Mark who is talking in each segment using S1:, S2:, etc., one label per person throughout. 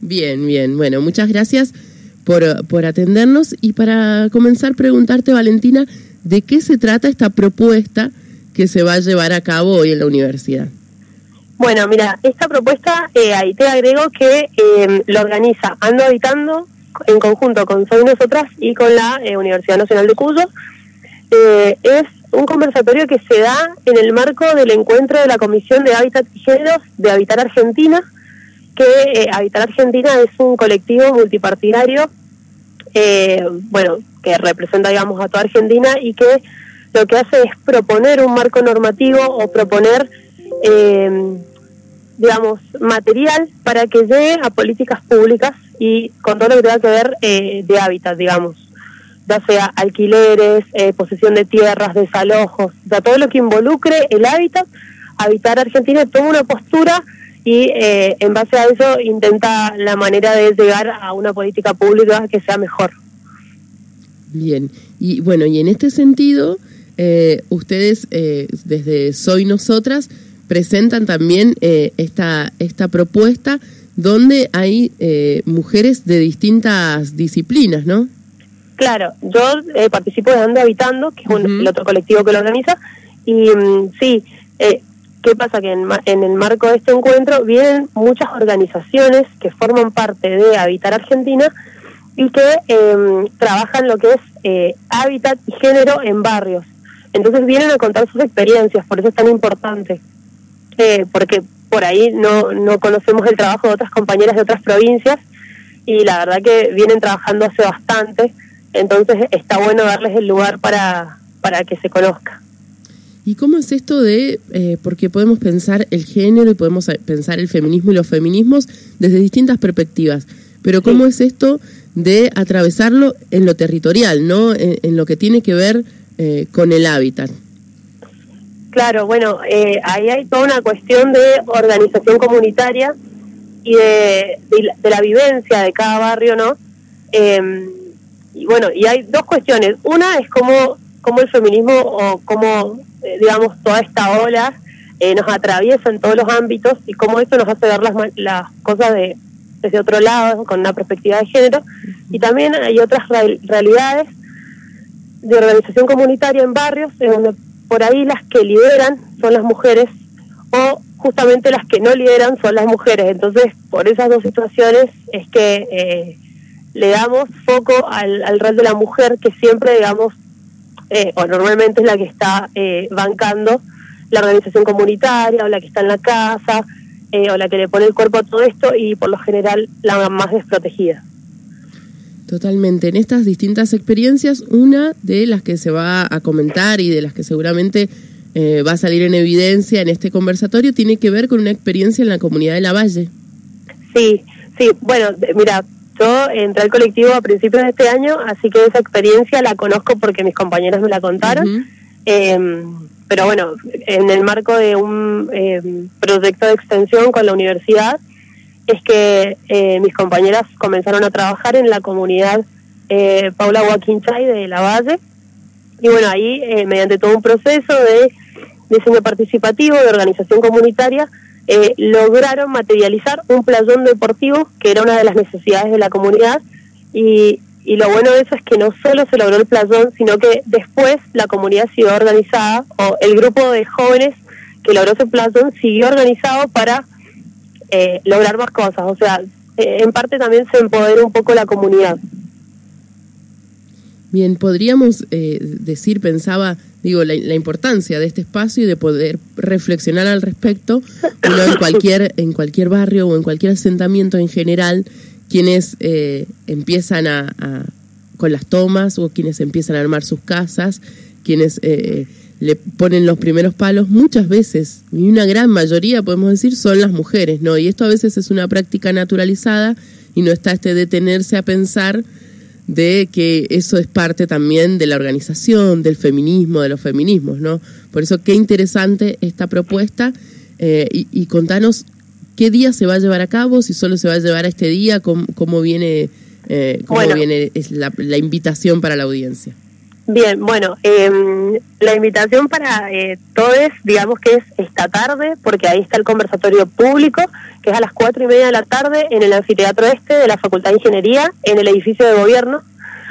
S1: Bien, bien. Bueno, muchas gracias por atendernos. Y para comenzar, preguntarte, Valentina, ¿de qué se trata esta propuesta que se va a llevar a cabo hoy en la universidad?
S2: Bueno, mira, esta propuesta, ahí te agrego que lo organiza Ando Habitando en conjunto con Soy Nosotras y con la Universidad Nacional de Cuyo. Es un conversatorio que se da en el marco del encuentro de la Comisión de Hábitat y Géneros de Habitar Argentina, que Habitar Argentina es un colectivo multipartidario, que representa, digamos, a toda Argentina y que lo que hace es proponer un marco normativo o proponer, material para que llegue a políticas públicas y con todo lo que tenga que ver de hábitat, digamos, ya sea alquileres, posesión de tierras, desalojos, o sea, todo lo que involucre el hábitat. Habitar Argentina toma una postura y en base a eso intenta la manera de llegar a una política pública que sea mejor. Bien, y bueno, y en este sentido, ustedes desde Soy Nosotras presentan también esta propuesta donde hay mujeres de distintas disciplinas, ¿no? Claro, yo participo de Ando Habitando, que es el otro colectivo que lo organiza, y sí, ¿qué pasa? Que en el marco de este encuentro vienen muchas organizaciones que forman parte de Habitar Argentina y que trabajan lo que es hábitat y género en barrios. Entonces vienen a contar sus experiencias, por eso es tan importante, porque por ahí no conocemos el trabajo de otras compañeras de otras provincias y la verdad que vienen trabajando hace bastante, entonces está bueno darles el lugar para que se conozca. ¿Y cómo es esto de, porque podemos pensar el género y podemos pensar el feminismo y los feminismos desde distintas perspectivas, pero cómo es esto de atravesarlo en lo territorial, ¿no? En lo que tiene que ver con el hábitat? Claro, bueno, ahí hay toda una cuestión de organización comunitaria y de la vivencia de cada barrio, ¿no? Y bueno, y hay dos cuestiones. Una es cómo el feminismo o cómo, digamos, toda esta ola nos atraviesa en todos los ámbitos y cómo esto nos hace ver las cosas desde otro lado, con una perspectiva de género. Y también hay otras realidades de organización comunitaria en barrios, en donde por ahí las que lideran son las mujeres o justamente las que no lideran son las mujeres. Entonces, por esas dos situaciones es que le damos foco al rol de la mujer, que siempre, digamos, o normalmente es la que está bancando la organización comunitaria, o la que está en la casa, o la que le pone el cuerpo a todo esto, y por lo general la más desprotegida. Totalmente. En estas distintas experiencias, una de las que se va a comentar y de las que seguramente va a salir en evidencia en este conversatorio tiene que ver con una experiencia en la comunidad de Lavalle. Sí, bueno, mira, yo entré al colectivo a principios de este año, así que esa experiencia la conozco porque mis compañeras me la contaron. Pero bueno, en el marco de un proyecto de extensión con la universidad, es que mis compañeras comenzaron a trabajar en la comunidad Paula Huaquinchay de Lavalle, y bueno, ahí mediante todo un proceso de diseño participativo, de organización comunitaria, lograron materializar un playón deportivo que era una de las necesidades de la comunidad, y lo bueno de eso es que no solo se logró el playón, sino que después la comunidad siguió organizada, o el grupo de jóvenes que logró ese playón siguió organizado para lograr más cosas. O sea, en parte también se empodera un poco la comunidad. Bien, podríamos decir, pensaba, la importancia de este espacio y de poder reflexionar al respecto. Uno en cualquier barrio o en cualquier asentamiento en general, quienes empiezan con las tomas, o quienes empiezan a armar sus casas, quienes le ponen los primeros palos, muchas veces, y una gran mayoría podemos decir, son las mujeres, ¿no? Y esto a veces es una práctica naturalizada y no está detenerse a pensar de que eso es parte también de la organización, del feminismo, de los feminismos, ¿no? Por eso qué interesante esta propuesta, y contanos qué día se va a llevar a cabo, si solo se va a llevar a este día, cómo viene la invitación para la audiencia. Bien, bueno, la invitación para todos, digamos que es esta tarde, porque ahí está el conversatorio público, que es a las 4:30 de la tarde en el anfiteatro este de la Facultad de Ingeniería, en el edificio de gobierno.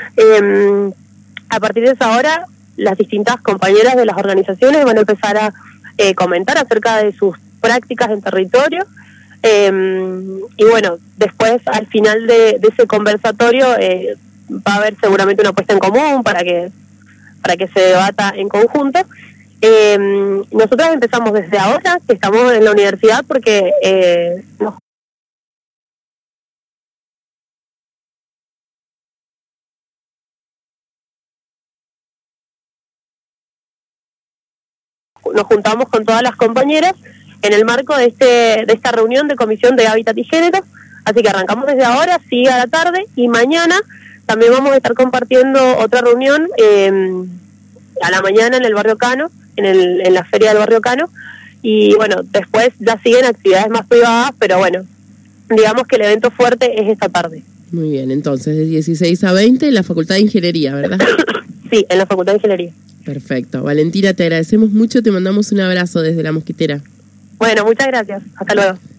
S2: A partir de esa hora, las distintas compañeras de las organizaciones van a empezar a comentar acerca de sus prácticas en territorio. Y bueno, después al final de ese conversatorio va a haber seguramente una puesta en común para que se debata en conjunto. Nosotros empezamos desde ahora, que estamos en la universidad, porque nos juntamos con todas las compañeras en el marco de esta reunión de Comisión de Hábitat y Género. Así que arrancamos desde ahora, sigue a la tarde, y mañana también vamos a estar compartiendo otra reunión a la mañana en el Barrio Cano, en la feria del Barrio Cano. Y bueno, después ya siguen actividades más privadas, pero bueno, digamos que el evento fuerte es esta tarde.
S1: Muy bien, entonces de 16 a 20 en la Facultad de Ingeniería, ¿verdad?
S2: Sí, en la Facultad de Ingeniería.
S1: Perfecto. Valentina, te agradecemos mucho, te mandamos un abrazo desde La Mosquitera.
S2: Bueno, muchas gracias. Hasta luego.